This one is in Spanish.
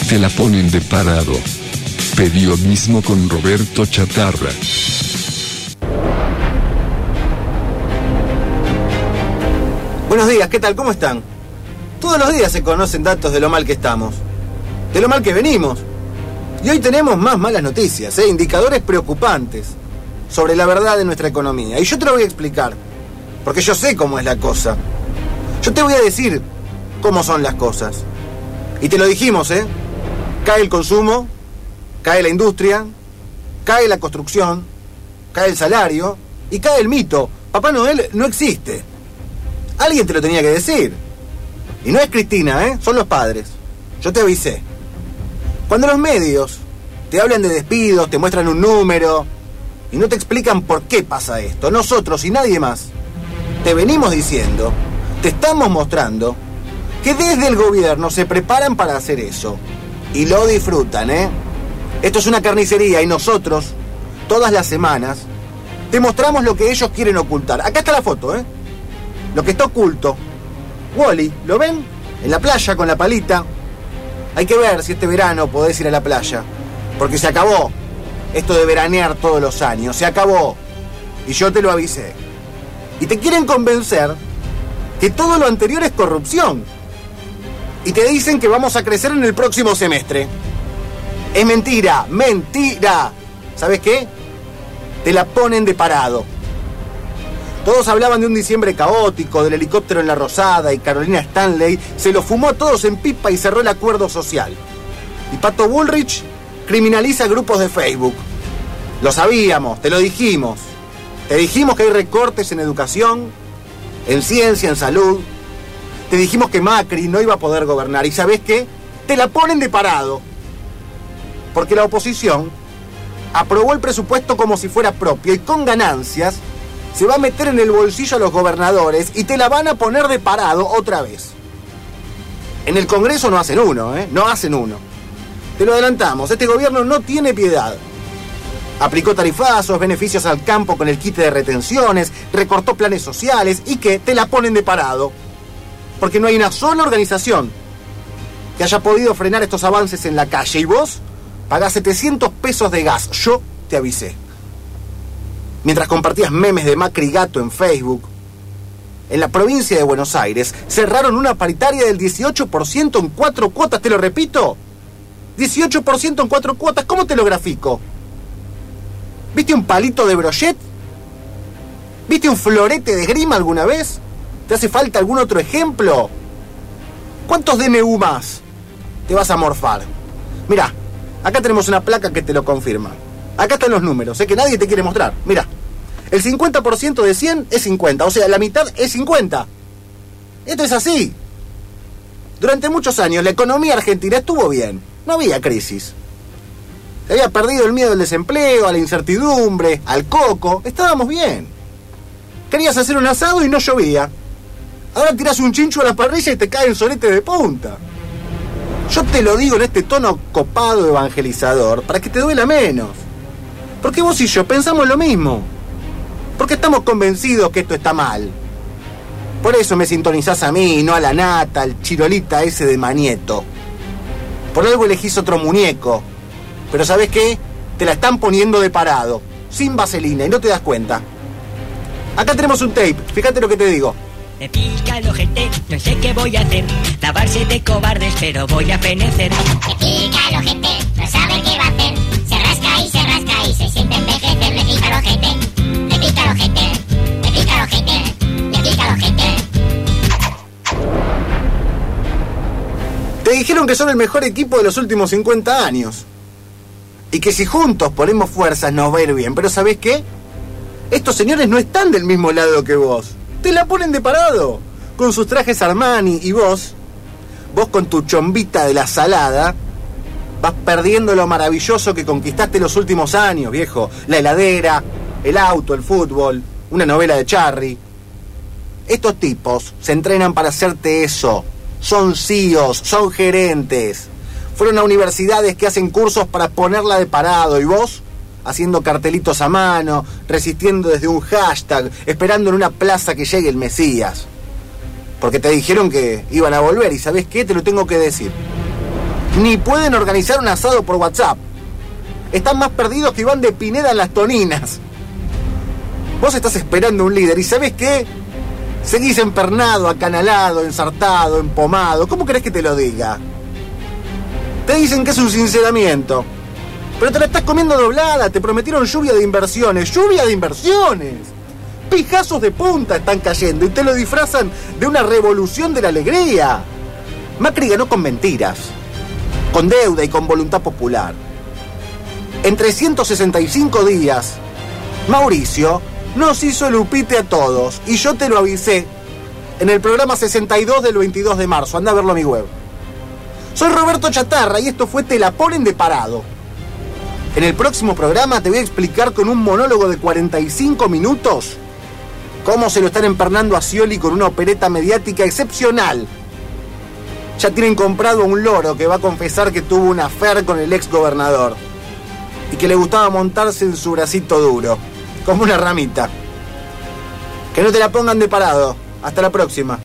Te la ponen de parado. Periodismo con Roberto Chatarra. Buenos días, ¿qué tal? ¿Cómo están? Todos los días se conocen datos de lo mal que estamos, de lo mal que venimos. Y hoy tenemos más malas noticias, indicadores preocupantes sobre la verdad de nuestra economía. Y yo te lo voy a explicar, porque yo sé cómo es la cosa. Yo te voy a decir cómo son las cosas. Y te lo dijimos, cae el consumo, cae la industria, cae la construcción, cae el salario y cae el mito. Papá Noel no existe. Alguien te lo tenía que decir. Y no es Cristina, son los padres. Yo te avisé. Cuando los medios te hablan de despidos, te muestran un número y no te explican por qué pasa esto, nosotros y nadie más te venimos diciendo, te estamos mostrando que desde el gobierno se preparan para hacer eso. Y lo disfrutan, Esto es una carnicería y nosotros, todas las semanas, te mostramos lo que ellos quieren ocultar. Acá está la foto, Lo que está oculto. Wally, ¿lo ven? En la playa con la palita. Hay que ver si este verano podés ir a la playa. Porque se acabó esto de veranear todos los años. Se acabó. Y yo te lo avisé. Y te quieren convencer que todo lo anterior es corrupción. Y te dicen que vamos a crecer en el próximo semestre. Es mentira, mentira. ¿Sabes qué? Te la ponen de parado. Todos hablaban de un diciembre caótico, del helicóptero en la Rosada, y Carolina Stanley se lo fumó a todos en pipa y cerró el acuerdo social. Y Pato Bullrich criminaliza grupos de Facebook. Lo sabíamos, te lo dijimos. Te dijimos que hay recortes en educación, en ciencia, en salud. Te dijimos que Macri no iba a poder gobernar. ¿Y sabés qué? Te la ponen de parado. Porque la oposición aprobó el presupuesto como si fuera propio y con ganancias se va a meter en el bolsillo a los gobernadores y te la van a poner de parado otra vez. En el Congreso no hacen uno, No hacen uno. Te lo adelantamos, este gobierno no tiene piedad. Aplicó tarifazos, beneficios al campo con el quite de retenciones, recortó planes sociales y que te la ponen de parado. Porque no hay una sola organización que haya podido frenar estos avances en la calle. Y vos pagás 700 pesos de gas. Yo te avisé. Mientras compartías memes de Macri Gato en Facebook, en la provincia de Buenos Aires cerraron una paritaria del 18% en 4 cuotas, te lo repito. 18% en 4 cuotas, ¿cómo te lo grafico? ¿Viste un palito de brochet? ¿Viste un florete de esgrima alguna vez? ¿Te hace falta algún otro ejemplo? ¿Cuántos DNU más te vas a morfar? Mirá, acá tenemos una placa que te lo confirma. Acá están los números, que nadie te quiere mostrar. Mirá, el 50% de 100 es 50, o sea, la mitad es 50. Esto es así. Durante muchos años la economía argentina estuvo bien, no había crisis. Se había perdido el miedo al desempleo, a la incertidumbre, al coco, estábamos bien. Querías hacer un asado y no llovía. Ahora tirás un chincho a la parrilla y te cae el solete de punta. Yo te lo digo en este tono copado evangelizador para que te duela menos. Porque vos y yo pensamos lo mismo. Porque estamos convencidos que esto está mal. Por eso me sintonizás a mí y no a la Nata, al chirolita ese de Manieto. Por algo elegís otro muñeco. Pero ¿sabés qué? Te la están poniendo de parado, sin vaselina, y no te das cuenta. Acá tenemos un tape, fíjate lo que te digo. Me pica el ojete, no sé qué voy a hacer. Lavarse de cobardes, pero voy a fenecer. Me pica el ojete, no sabe qué va a hacer. Se rasca y se siente envejecer. Me pica el ojete, me pica el ojete, me pica el ojete, me pica el ojete. Te dijeron que son el mejor equipo de los últimos 50 años. Y que si juntos ponemos fuerzas nos va a ir bien. Pero ¿sabés qué? Estos señores no están del mismo lado que vos. Te la ponen de parado. Con sus trajes Armani y vos con tu chombita de la salada, vas perdiendo lo maravilloso que conquistaste los últimos años, viejo. La heladera, el auto, el fútbol, una novela de Charry. Estos tipos se entrenan para hacerte eso. Son CEOs, son gerentes. Fueron a universidades que hacen cursos para ponerla de parado. Y vos, haciendo cartelitos a mano, resistiendo desde un hashtag, esperando en una plaza que llegue el Mesías. Porque te dijeron que iban a volver. ¿Y sabés qué? Te lo tengo que decir. Ni pueden organizar un asado por WhatsApp. Están más perdidos que Iván de Pineda en las Toninas. Vos estás esperando un líder y ¿sabés qué? Seguís empernado, acanalado, ensartado, empomado. ¿Cómo querés que te lo diga? Te dicen que es un sinceramiento, pero te la estás comiendo doblada. Te prometieron lluvia de inversiones. ¡Lluvia de inversiones! Pijazos de punta están cayendo y te lo disfrazan de una revolución de la alegría. Macri ganó con mentiras, con deuda y con voluntad popular. En 365 días, Mauricio nos hizo el upite a todos. Y yo te lo avisé en el programa 62 del 22 de marzo. Anda a verlo a mi web. Soy Roberto Chatarra y esto fue Te la ponen de parado. En el próximo programa te voy a explicar con un monólogo de 45 minutos cómo se lo están empernando a Scioli con una opereta mediática excepcional. Ya tienen comprado a un loro que va a confesar que tuvo una affair con el ex gobernador y que le gustaba montarse en su bracito duro, como una ramita. Que no te la pongan de parado. Hasta la próxima.